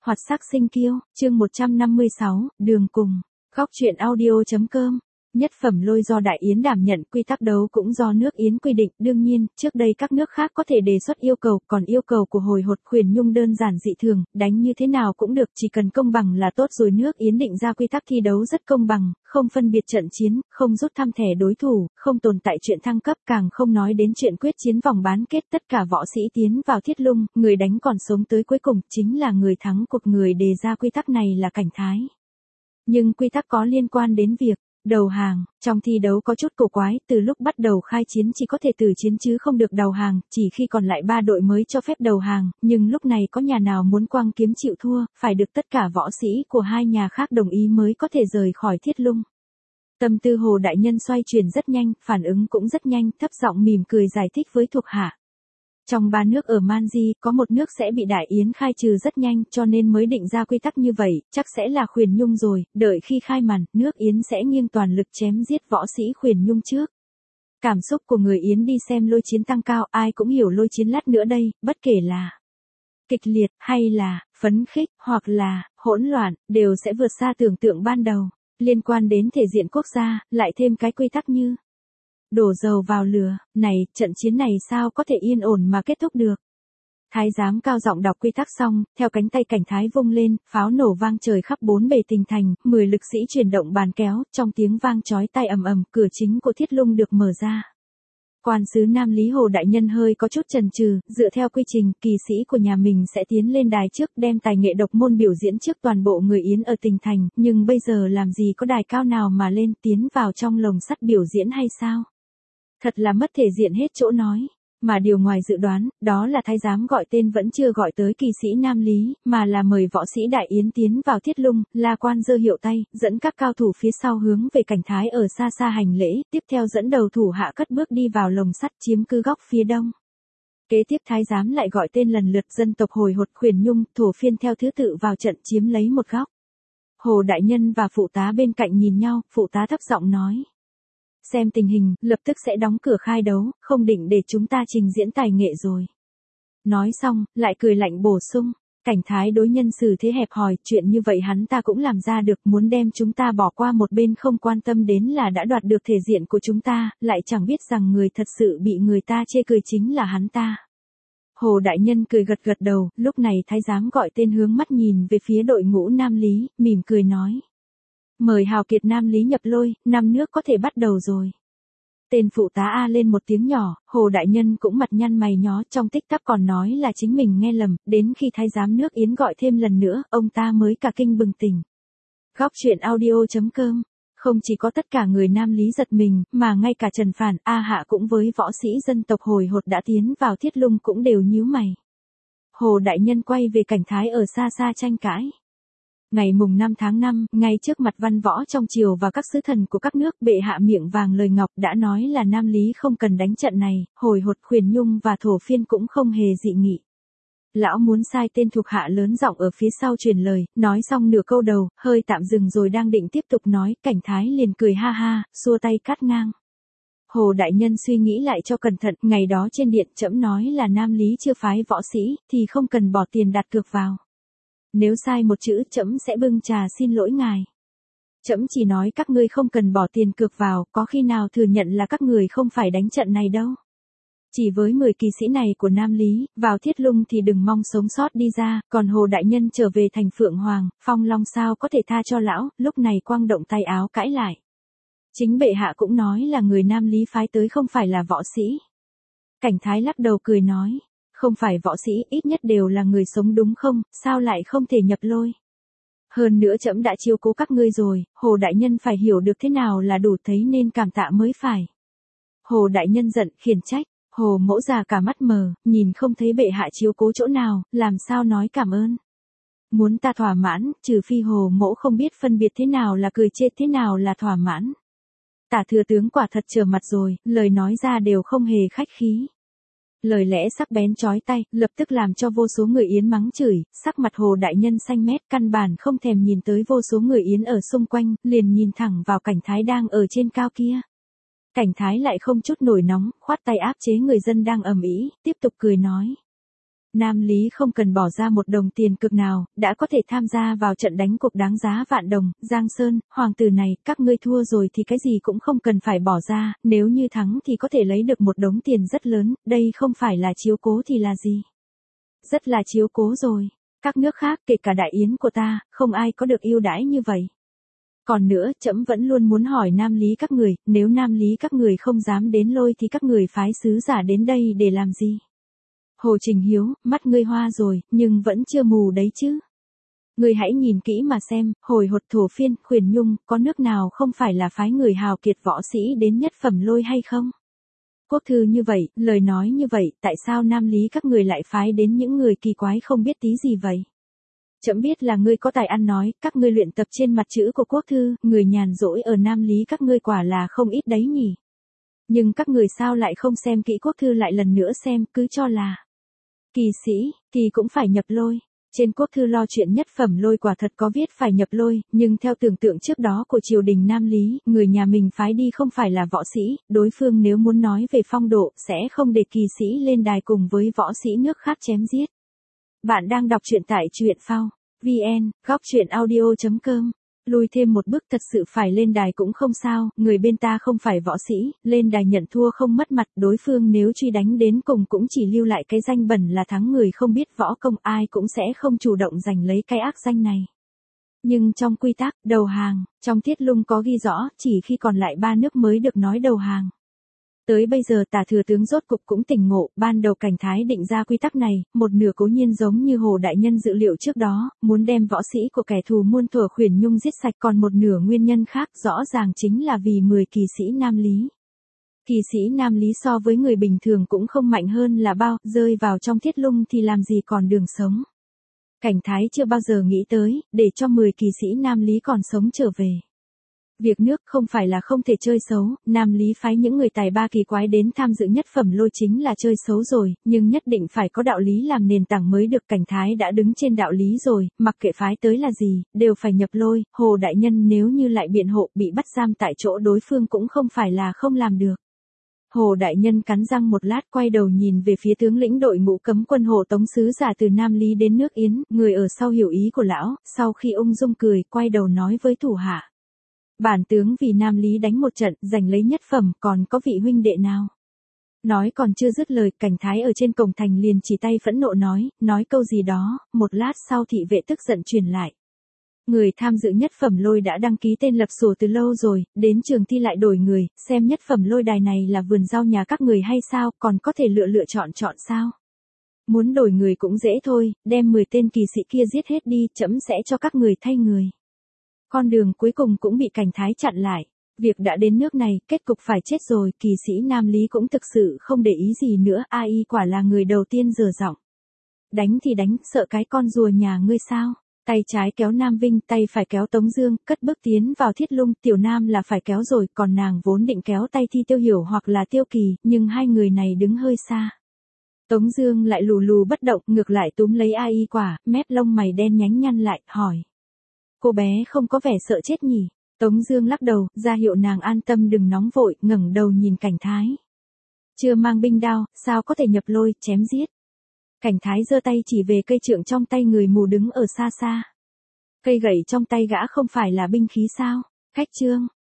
Hoạt sắc sinh kiêu, chương 156, đường cùng. Góc truyện audio.com. Nhất phẩm lôi do Đại Yến đảm nhận, quy tắc đấu cũng do nước Yến quy định. Đương nhiên, trước đây các nước khác có thể đề xuất yêu cầu, còn yêu cầu của hồi hột Khuyển Nhung đơn giản dị thường, đánh như thế nào cũng được, chỉ cần công bằng là tốt rồi. Nước Yến định ra quy tắc thi đấu rất công bằng, không phân biệt trận chiến, không rút thăm thẻ đối thủ, không tồn tại chuyện thăng cấp, càng không nói đến chuyện quyết chiến vòng bán kết. Tất cả võ sĩ tiến vào thiết lung, người đánh còn sống tới cuối cùng chính là người thắng cuộc. Người đề ra quy tắc này là Cảnh Thái. Nhưng quy tắc có liên quan đến việc đầu hàng. Trong thi đấu có chút cổ quái, từ lúc bắt đầu khai chiến chỉ có thể từ chiến chứ không được đầu hàng, chỉ khi còn lại 3 đội mới cho phép đầu hàng, nhưng lúc này có nhà nào muốn quăng kiếm chịu thua, phải được tất cả võ sĩ của hai nhà khác đồng ý mới có thể rời khỏi thiết lung. Tâm tư Hồ đại nhân xoay chuyển rất nhanh, phản ứng cũng rất nhanh, thấp giọng mỉm cười giải thích với thuộc hạ. Trong 3 nước ở Manji, có một nước sẽ bị Đại Yến khai trừ rất nhanh, cho nên mới định ra quy tắc như vậy, chắc sẽ là Khuyển Nhung rồi, đợi khi khai màn, nước Yến sẽ nghiêng toàn lực chém giết võ sĩ Khuyển Nhung trước. Cảm xúc của người Yến đi xem lôi chiến tăng cao, ai cũng hiểu lôi chiến lát nữa đây, bất kể là kịch liệt, hay là phấn khích, hoặc là hỗn loạn, đều sẽ vượt xa tưởng tượng ban đầu. Liên quan đến thể diện quốc gia, lại thêm cái quy tắc như đổ dầu vào lửa, này, trận chiến này sao có thể yên ổn mà kết thúc được. Thái giám cao giọng đọc quy tắc xong, theo cánh tay Cảnh Thái vung lên, pháo nổ vang trời khắp 4 bề tình thành, 10 lực sĩ chuyển động bàn kéo, trong tiếng vang chói tai ầm ầm, cửa chính của thiết lung được mở ra. Quan sứ Nam Lý Hồ đại nhân hơi có chút chần chừ, dựa theo quy trình, kỳ sĩ của nhà mình sẽ tiến lên đài trước, đem tài nghệ độc môn biểu diễn trước toàn bộ người Yến ở tình thành, nhưng bây giờ làm gì có đài cao nào mà lên, tiến vào trong lồng sắt biểu diễn hay sao? Thật là mất thể diện hết chỗ nói. Mà điều ngoài dự đoán, đó là thái giám gọi tên vẫn chưa gọi tới kỳ sĩ Nam Lý, mà là mời võ sĩ Đại Yến tiến vào thiết lung. La Quan giơ hiệu tay, dẫn các cao thủ phía sau hướng về Cảnh Thái ở xa xa hành lễ, tiếp theo dẫn đầu thủ hạ cất bước đi vào lồng sắt chiếm cứ góc phía đông. Kế tiếp thái giám lại gọi tên lần lượt dân tộc hồi hột Khuyển Nhung, thổ phiên theo thứ tự vào trận chiếm lấy một góc. Hồ đại nhân và phụ tá bên cạnh nhìn nhau, phụ tá thấp giọng nói. Xem tình hình, lập tức sẽ đóng cửa khai đấu, không định để chúng ta trình diễn tài nghệ rồi. Nói xong, lại cười lạnh bổ sung, Cảnh Thái đối nhân xử thế hẹp hòi, chuyện như vậy hắn ta cũng làm ra được, muốn đem chúng ta bỏ qua một bên không quan tâm đến là đã đoạt được thể diện của chúng ta, lại chẳng biết rằng người thật sự bị người ta chê cười chính là hắn ta. Hồ đại nhân cười gật gật đầu, lúc này thái giám gọi tên hướng mắt nhìn về phía đội ngũ Nam Lý, mỉm cười nói. Mời hào kiệt Nam Lý nhập lôi, 5 nước có thể bắt đầu rồi. Tên phụ tá A lên một tiếng nhỏ, Hồ đại nhân cũng mặt nhăn mày nhó, trong tích tắc còn nói là chính mình nghe lầm, đến khi thái giám nước Yến gọi thêm lần nữa, ông ta mới cả kinh bừng tỉnh. Góc truyện audio.com. Không chỉ có tất cả người Nam Lý giật mình, mà ngay cả Trần Phản, A Hạ cũng với võ sĩ dân tộc hồi hột đã tiến vào thiết lung cũng đều nhíu mày. Hồ đại nhân quay về Cảnh Thái ở xa xa tranh cãi. Ngày mùng 5 tháng 5, ngay trước mặt văn võ trong triều và các sứ thần của các nước, bệ hạ miệng vàng lời ngọc đã nói là Nam Lý không cần đánh trận này, hồi hột Khuyển Nhung và thổ phiên cũng không hề dị nghị. Lão muốn sai tên thuộc hạ lớn giọng ở phía sau truyền lời, nói xong nửa câu đầu, hơi tạm dừng rồi đang định tiếp tục nói, Cảnh Thái liền cười ha ha, xua tay cắt ngang. Hồ đại nhân suy nghĩ lại cho cẩn thận, ngày đó trên điện trẫm nói là Nam Lý chưa phái võ sĩ, thì không cần bỏ tiền đặt cược vào. Nếu sai một chữ trẫm sẽ bưng trà xin lỗi ngài. Trẫm chỉ nói các ngươi không cần bỏ tiền cược vào, có khi nào thừa nhận là các người không phải đánh trận này đâu. Chỉ với 10 kỳ sĩ này của Nam Lý, vào thiết lung thì đừng mong sống sót đi ra, còn Hồ đại nhân trở về thành Phượng Hoàng, Phong Long sao có thể tha cho lão, lúc này quang động tay áo cãi lại. Chính bệ hạ cũng nói là người Nam Lý phái tới không phải là võ sĩ. Cảnh Thái lắc đầu cười nói. Không phải võ sĩ, ít nhất đều là người sống đúng không, sao lại không thể nhập lôi. Hơn nữa trẫm đã chiếu cố các ngươi rồi, Hồ đại nhân phải hiểu được thế nào là đủ, thấy nên cảm tạ mới phải. Hồ đại nhân giận, khiển trách, Hồ mẫu già cả mắt mờ, nhìn không thấy bệ hạ chiếu cố chỗ nào, làm sao nói cảm ơn. Muốn ta thỏa mãn, trừ phi Hồ mẫu không biết phân biệt thế nào là cười chết thế nào là thỏa mãn. Tả thừa tướng quả thật trở mặt rồi, lời nói ra đều không hề khách khí. Lời lẽ sắc bén chói tai, lập tức làm cho vô số người Yến mắng chửi, sắc mặt Hồ đại nhân xanh mét, căn bản không thèm nhìn tới vô số người Yến ở xung quanh, liền nhìn thẳng vào Cảnh Thái đang ở trên cao kia. Cảnh Thái lại không chút nổi nóng, khoát tay áp chế người dân đang ầm ĩ, tiếp tục cười nói. Nam Lý không cần bỏ ra một đồng tiền cực nào, đã có thể tham gia vào trận đánh cuộc đáng giá vạn đồng. Giang Sơn, hoàng tử này, các ngươi thua rồi thì cái gì cũng không cần phải bỏ ra, nếu như thắng thì có thể lấy được một đống tiền rất lớn, đây không phải là chiếu cố thì là gì? Rất là chiếu cố rồi. Các nước khác kể cả đại yến của ta, không ai có được ưu đãi như vậy. Còn nữa, trẫm vẫn luôn muốn hỏi Nam Lý các người, nếu Nam Lý các người không dám đến Lôi thì các người phái sứ giả đến đây để làm gì? Hồ Trình Hiếu, mắt ngươi hoa rồi, nhưng vẫn chưa mù đấy chứ. Ngươi hãy nhìn kỹ mà xem, hồi Hột Thổ Phiên, Khuyển Nhung, có nước nào không phải là phái người hào kiệt võ sĩ đến Nhất Phẩm Lôi hay không? Quốc thư như vậy, lời nói như vậy, tại sao Nam Lý các người lại phái đến những người kỳ quái không biết tí gì vậy? Trẫm biết là ngươi có tài ăn nói, các ngươi luyện tập trên mặt chữ của quốc thư, người nhàn rỗi ở Nam Lý các ngươi quả là không ít đấy nhỉ. Nhưng các người sao lại không xem kỹ quốc thư lại lần nữa xem, cứ cho là kỳ sĩ, kỳ cũng phải nhập lôi. Trên quốc thư lo chuyện Nhất Phẩm Lôi quả thật có viết phải nhập lôi, nhưng theo tưởng tượng trước đó của triều đình Nam Lý, người nhà mình phái đi không phải là võ sĩ, đối phương nếu muốn nói về phong độ, sẽ không để kỳ sĩ lên đài cùng với võ sĩ nước khác chém giết. Bạn đang đọc truyện tại truyện phao vn, góc truyện audio.com. Lùi thêm một bước thật sự phải lên đài cũng không sao, người bên ta không phải võ sĩ, lên đài nhận thua không mất mặt, đối phương nếu truy đánh đến cùng cũng chỉ lưu lại cái danh bẩn là thắng, người không biết võ công ai cũng sẽ không chủ động giành lấy cái ác danh này. Nhưng trong quy tắc, đầu hàng, trong Thiết Lung có ghi rõ, chỉ khi còn lại 3 nước mới được nói đầu hàng. Tới bây giờ Tả thừa tướng rốt cục cũng tỉnh ngộ, ban đầu Cảnh Thái định ra quy tắc này, một nửa cố nhiên giống như Hồ đại nhân dự liệu trước đó, muốn đem võ sĩ của kẻ thù muôn thuở Khuyển Nhung giết sạch, còn một nửa nguyên nhân khác rõ ràng chính là vì 10 kỳ sĩ Nam Lý. Kỳ sĩ Nam Lý so với người bình thường cũng không mạnh hơn là bao, rơi vào trong Thiết Lung thì làm gì còn đường sống. Cảnh Thái chưa bao giờ nghĩ tới, để cho 10 kỳ sĩ Nam Lý còn sống trở về. Việc nước không phải là không thể chơi xấu, Nam Lý phái những người tài ba kỳ quái đến tham dự Nhất Phẩm Lôi chính là chơi xấu rồi, nhưng nhất định phải có đạo lý làm nền tảng mới được. Cảnh Thái đã đứng trên đạo lý rồi, mặc kệ phái tới là gì, đều phải nhập lôi. Hồ đại nhân nếu như lại biện hộ bị bắt giam tại chỗ đối phương cũng không phải là không làm được. Hồ đại nhân cắn răng một lát quay đầu nhìn về phía tướng lĩnh đội ngũ cấm quân Hồ Tống sứ giả từ Nam Lý đến nước Yến, người ở sau hiểu ý của lão, sau khi ung dung cười, quay đầu nói với thủ hạ. Bản tướng vì Nam Lý đánh một trận, giành lấy nhất phẩm, còn có vị huynh đệ nào? Nói còn chưa dứt lời, Cảnh Thái ở trên cổng thành liền chỉ tay phẫn nộ nói câu gì đó, một lát sau thị vệ tức giận truyền lại. Người tham dự Nhất Phẩm Lôi đã đăng ký tên lập sổ từ lâu rồi, đến trường thi lại đổi người, xem Nhất Phẩm Lôi đài này là vườn rau nhà các người hay sao, còn có thể lựa chọn sao? Muốn đổi người cũng dễ thôi, đem 10 tên kỳ sĩ kia giết hết đi, trẫm sẽ cho các người thay người. Con đường cuối cùng cũng bị Cảnh Thái chặn lại. Việc đã đến nước này, kết cục phải chết rồi, kỳ sĩ Nam Lý cũng thực sự không để ý gì nữa, ai quả là người đầu tiên dở giọng. Đánh thì đánh, sợ cái con rùa nhà ngươi sao? Tay trái kéo Nam Vinh, tay phải kéo Tống Dương, cất bước tiến vào Thiết Lung, Tiểu Nam là phải kéo rồi, còn nàng vốn định kéo tay Thi Tiêu Hiểu hoặc là Tiêu Kỳ, nhưng hai người này đứng hơi xa. Tống Dương lại lù lù bất động, ngược lại túm lấy ai quả, mép lông mày đen nhánh nhăn lại, hỏi. Cô bé không có vẻ sợ chết nhỉ? Tống Dương lắc đầu, ra hiệu nàng an tâm đừng nóng vội, ngẩng đầu nhìn Cảnh Thái. Chưa mang binh đao, sao có thể nhập lôi, chém giết? Cảnh Thái giơ tay chỉ về cây trượng trong tay người mù đứng ở xa xa. Cây gậy trong tay gã không phải là binh khí sao? Khách Trương,